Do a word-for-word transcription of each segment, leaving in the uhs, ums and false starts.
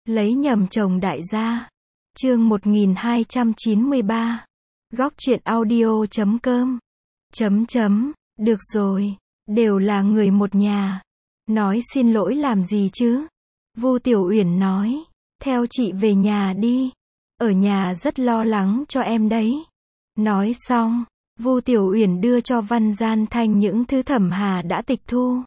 Lấy nhầm chồng đại gia. Chương một nghìn hai trăm chín mươi ba. Góc truyện audio chấm com. Chấm chấm, được rồi, đều là người một nhà. Nói xin lỗi làm gì chứ? Vu Tiểu Uyển nói, theo chị về nhà đi. Ở nhà rất lo lắng cho em đấy. Nói xong, Vu Tiểu Uyển đưa cho Văn Gian Thanh những thứ Thẩm Hà đã tịch thu.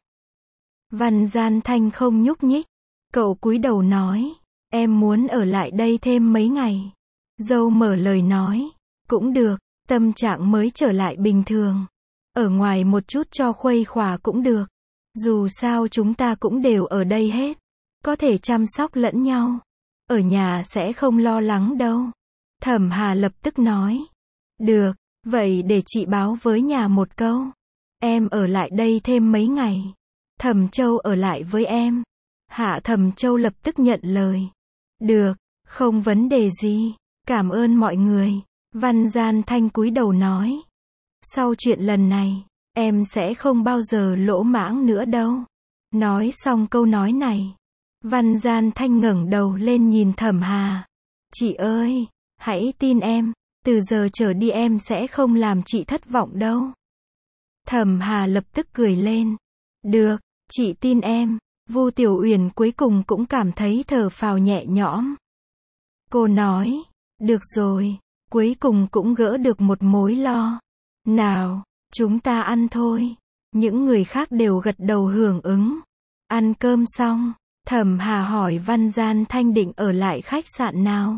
Văn Gian Thanh không nhúc nhích. Cậu cúi đầu nói, em muốn ở lại đây thêm mấy ngày. Dâu mở lời nói, cũng được, tâm trạng mới trở lại bình thường. Ở ngoài một chút cho khuây khỏa cũng được. Dù sao chúng ta cũng đều ở đây hết. Có thể chăm sóc lẫn nhau. Ở nhà sẽ không lo lắng đâu. Thẩm Hà lập tức nói, được, vậy để chị báo với nhà một câu. Em ở lại đây thêm mấy ngày. Thẩm Châu ở lại với em. Hạ Thẩm Châu lập tức nhận lời. Được, không vấn đề gì. Cảm ơn mọi người. Văn Gian Thanh cúi đầu nói. Sau chuyện lần này, em sẽ không bao giờ lỗ mãng nữa đâu. Nói xong câu nói này, Văn Gian Thanh ngẩng đầu lên nhìn Thẩm Hà. Chị ơi, hãy tin em, từ giờ trở đi em sẽ không làm chị thất vọng đâu. Thẩm Hà lập tức cười lên. Được, chị tin em. Vu Tiểu Uyển cuối cùng cũng cảm thấy thở phào nhẹ nhõm. Cô nói, được rồi, cuối cùng cũng gỡ được một mối lo. Nào, chúng ta ăn thôi. Những người khác đều gật đầu hưởng ứng. Ăn cơm xong, Thẩm Hà hỏi Văn Gian Thanh định ở lại khách sạn nào.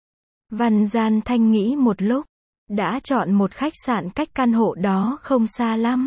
Văn Gian Thanh nghĩ một lúc, đã chọn một khách sạn cách căn hộ đó không xa lắm.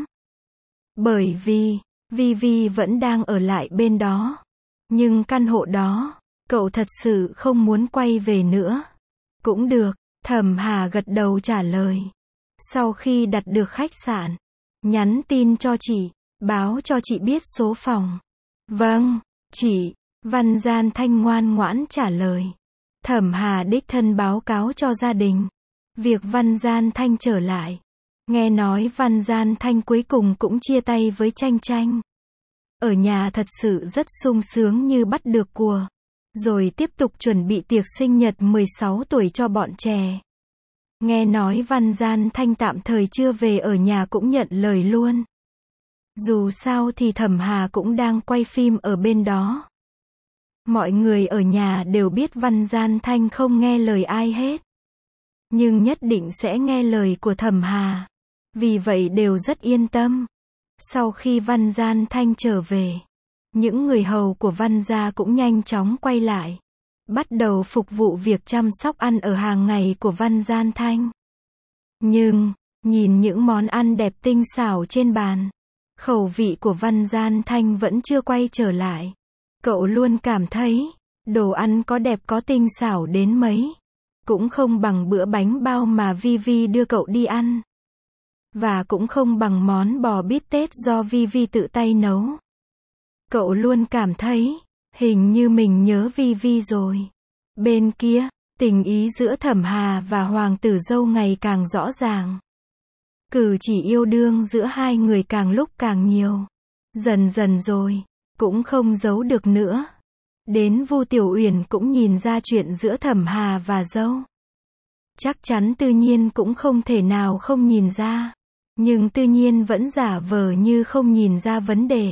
Bởi vì, Vi Vi vẫn đang ở lại bên đó. Nhưng căn hộ đó, cậu thật sự không muốn quay về nữa. Cũng được, Thẩm Hà gật đầu trả lời. Sau khi đặt được khách sạn, nhắn tin cho chị, báo cho chị biết số phòng. Vâng, chị. Văn Gian Thanh ngoan ngoãn trả lời. Thẩm Hà đích thân báo cáo cho gia đình. Việc Văn Gian Thanh trở lại. Nghe nói Văn Gian Thanh cuối cùng cũng chia tay với Tranh Tranh. Ở nhà thật sự rất sung sướng như bắt được cua. Rồi tiếp tục chuẩn bị tiệc sinh nhật mười sáu tuổi cho bọn trẻ. Nghe nói Văn Gian Thanh tạm thời chưa về ở nhà cũng nhận lời luôn. Dù sao thì Thẩm Hà cũng đang quay phim ở bên đó. Mọi người ở nhà đều biết Văn Gian Thanh không nghe lời ai hết. Nhưng nhất định sẽ nghe lời của Thẩm Hà. Vì vậy đều rất yên tâm. Sau khi Văn Gian Thanh trở về, những người hầu của Văn gia cũng nhanh chóng quay lại. Bắt đầu phục vụ việc chăm sóc ăn ở hàng ngày của Văn Gian Thanh. Nhưng, nhìn những món ăn đẹp tinh xảo trên bàn, khẩu vị của Văn Gian Thanh vẫn chưa quay trở lại. Cậu luôn cảm thấy, đồ ăn có đẹp có tinh xảo đến mấy, cũng không bằng bữa bánh bao mà Vi Vi đưa cậu đi ăn. Và cũng không bằng món bò bít tết do Vi Vi tự tay nấu. Cậu luôn cảm thấy, hình như mình nhớ Vi Vi rồi. Bên kia, tình ý giữa Thẩm Hà và Hoàng tử dâu ngày càng rõ ràng. Cử chỉ yêu đương giữa hai người càng lúc càng nhiều. Dần dần rồi, cũng không giấu được nữa. Đến Vu Tiểu Uyển cũng nhìn ra chuyện giữa Thẩm Hà và dâu. Chắc chắn Tư Nhiên cũng không thể nào không nhìn ra. Nhưng Tư Nhiên vẫn giả vờ như không nhìn ra vấn đề.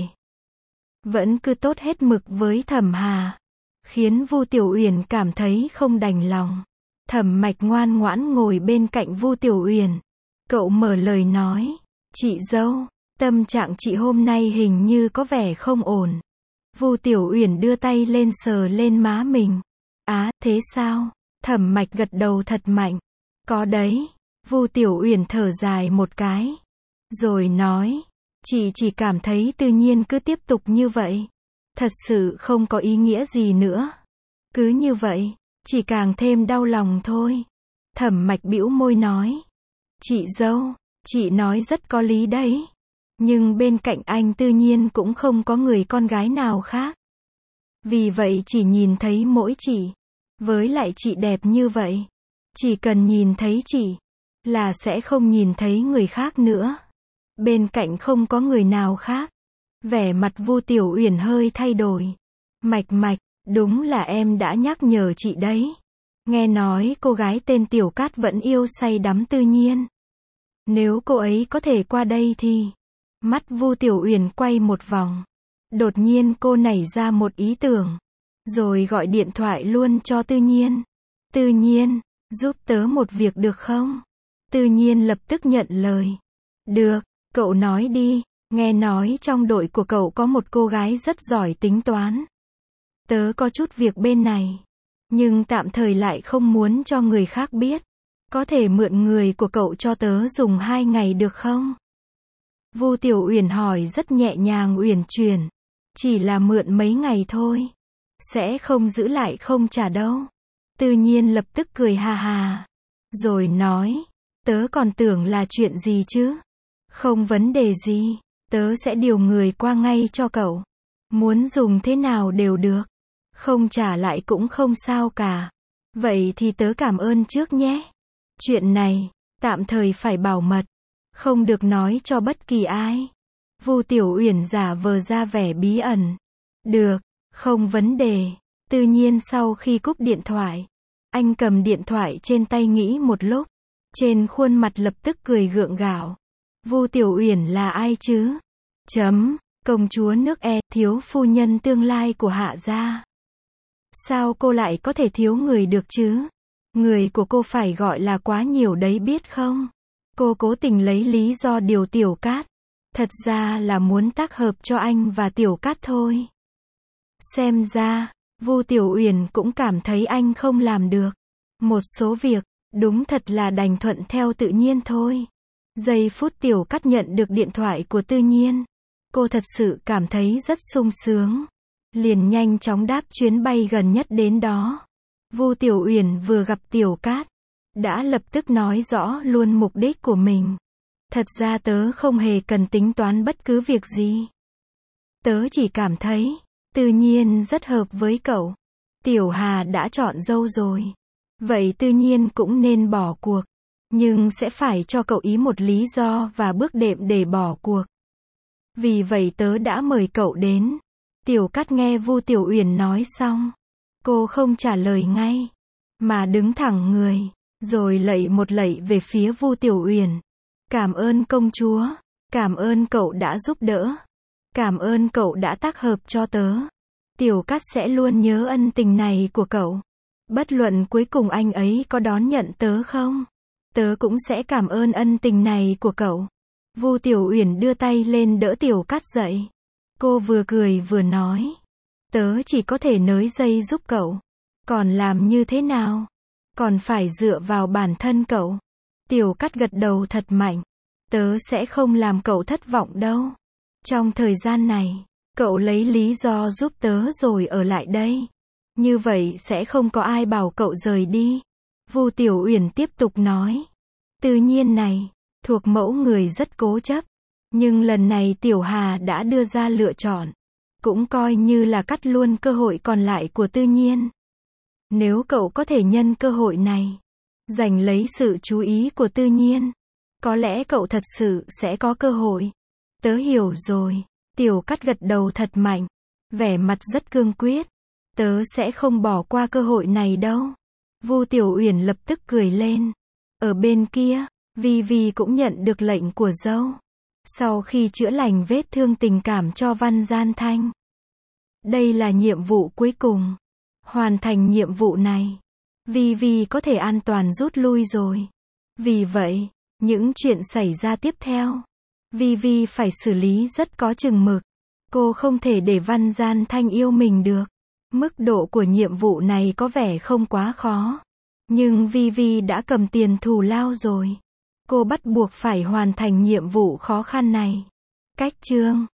Vẫn cứ tốt hết mực với Thẩm Hà. Khiến Vu Tiểu Uyển cảm thấy không đành lòng. Thẩm Mạch ngoan ngoãn ngồi bên cạnh Vu Tiểu Uyển. Cậu mở lời nói. Chị dâu, tâm trạng chị hôm nay hình như có vẻ không ổn. Vu Tiểu Uyển đưa tay lên sờ lên má mình. Á, thế sao? Thẩm Mạch gật đầu thật mạnh. Có đấy. Vu Tiểu Uyển thở dài một cái. Rồi nói. Chị chỉ cảm thấy Tư Nhiên cứ tiếp tục như vậy. Thật sự không có ý nghĩa gì nữa. Cứ như vậy, chỉ càng thêm đau lòng thôi. Thẩm Mạch bĩu môi nói. Chị dâu, chị nói rất có lý đấy. Nhưng bên cạnh anh Tư Nhiên cũng không có người con gái nào khác. Vì vậy chỉ nhìn thấy mỗi chị. Với lại chị đẹp như vậy. Chỉ cần nhìn thấy chị, là sẽ không nhìn thấy người khác nữa. Bên cạnh không có người nào khác. Vẻ mặt Vu Tiểu Uyển hơi thay đổi. Mạch Mạch, Đúng là em đã nhắc nhở chị đấy. Nghe nói cô gái tên Tiểu Cát vẫn yêu say đắm Tư Nhiên. Nếu cô ấy có thể qua đây thì... Mắt Vu Tiểu Uyển quay một vòng. Đột nhiên cô nảy ra một ý tưởng. Rồi gọi điện thoại luôn cho Tư Nhiên. Tư Nhiên, giúp tớ một việc được không? Tư Nhiên lập tức nhận lời. Được, cậu nói đi, nghe nói trong đội của cậu có một cô gái rất giỏi tính toán. Tớ có chút việc bên này, nhưng tạm thời lại không muốn cho người khác biết. Có thể mượn người của cậu cho tớ dùng hai ngày được không? Vu Tiểu Uyển hỏi rất nhẹ nhàng uyển chuyển. Chỉ là mượn mấy ngày thôi. Sẽ không giữ lại không trả đâu. Tư Nhiên lập tức cười hà hà. Rồi nói, tớ còn tưởng là chuyện gì chứ? Không vấn đề gì, tớ sẽ điều người qua ngay cho cậu. Muốn dùng thế nào đều được. Không trả lại cũng không sao cả. Vậy thì tớ cảm ơn trước nhé. Chuyện này, tạm thời phải bảo mật. Không được nói cho bất kỳ ai. Vu Tiểu Uyển giả vờ ra vẻ bí ẩn. Được, không vấn đề. Tự nhiên sau khi cúp điện thoại, anh cầm điện thoại trên tay nghĩ một lúc. Trên khuôn mặt lập tức cười gượng gạo. Vu Tiểu Uyển là ai chứ? Chấm, công chúa nước E, thiếu phu nhân tương lai của Hạ gia. Sao cô lại có thể thiếu người được chứ? Người của cô phải gọi là quá nhiều đấy biết không? Cô cố tình lấy lý do điều Tiểu Cát. Thật ra là muốn tác hợp cho anh và Tiểu Cát thôi. Xem ra, Vu Tiểu Uyển cũng cảm thấy anh không làm được. Một số việc, đúng thật là đành thuận theo tự nhiên thôi. Giây phút Tiểu Cát nhận được điện thoại của Tư Nhiên. Cô thật sự cảm thấy rất sung sướng. Liền nhanh chóng đáp chuyến bay gần nhất đến đó. Vu Tiểu Uyển vừa gặp Tiểu Cát, đã lập tức nói rõ luôn mục đích của mình. Thật ra tớ không hề cần tính toán bất cứ việc gì. Tớ chỉ cảm thấy, Tư Nhiên rất hợp với cậu. Tiểu Hà đã chọn dâu rồi. Vậy Tư Nhiên cũng nên bỏ cuộc. Nhưng sẽ phải cho cậu ý một lý do và bước đệm để bỏ cuộc. Vì vậy tớ đã mời cậu đến. Tiểu Cát nghe Vu Tiểu Uyển nói xong. Cô không trả lời ngay. Mà đứng thẳng người. Rồi lạy một lạy về phía Vu Tiểu Uyển. Cảm ơn công chúa. Cảm ơn cậu đã giúp đỡ. Cảm ơn cậu đã tác hợp cho tớ. Tiểu Cát sẽ luôn nhớ ân tình này của cậu. Bất luận cuối cùng anh ấy có đón nhận tớ không, tớ cũng sẽ cảm ơn ân tình này của cậu. Vu Tiểu Uyển đưa tay lên đỡ Tiểu Cát dậy. Cô vừa cười vừa nói. Tớ chỉ có thể nới dây giúp cậu. Còn làm như thế nào? Còn phải dựa vào bản thân cậu. Tiểu Cát gật đầu thật mạnh. Tớ sẽ không làm cậu thất vọng đâu. Trong thời gian này, cậu lấy lý do giúp tớ rồi ở lại đây. Như vậy sẽ không có ai bảo cậu rời đi. Vu Tiểu Uyển tiếp tục nói. Tự nhiên này, thuộc mẫu người rất cố chấp. Nhưng lần này Tiểu Hà đã đưa ra lựa chọn. Cũng coi như là cắt luôn cơ hội còn lại của Tư Nhiên. Nếu cậu có thể nhân cơ hội này, giành lấy sự chú ý của Tư Nhiên, có lẽ cậu thật sự sẽ có cơ hội. Tớ hiểu rồi. Tiểu Cát gật đầu thật mạnh. Vẻ mặt rất cương quyết. Tớ sẽ không bỏ qua cơ hội này đâu. Vu Tiểu Uyển lập tức cười lên. Ở bên kia, Vi Vi cũng nhận được lệnh của dâu. Sau khi chữa lành vết thương tình cảm cho Văn Gian Thanh. Đây là nhiệm vụ cuối cùng. Hoàn thành nhiệm vụ này, Vi Vi có thể an toàn rút lui rồi. Vì vậy, những chuyện xảy ra tiếp theo, Vi Vi phải xử lý rất có chừng mực. Cô không thể để Văn Gian Thanh yêu mình được. Mức độ của nhiệm vụ này có vẻ không quá khó. Nhưng Vi Vi đã cầm tiền thù lao rồi. Cô bắt buộc phải hoàn thành nhiệm vụ khó khăn này. Cách chương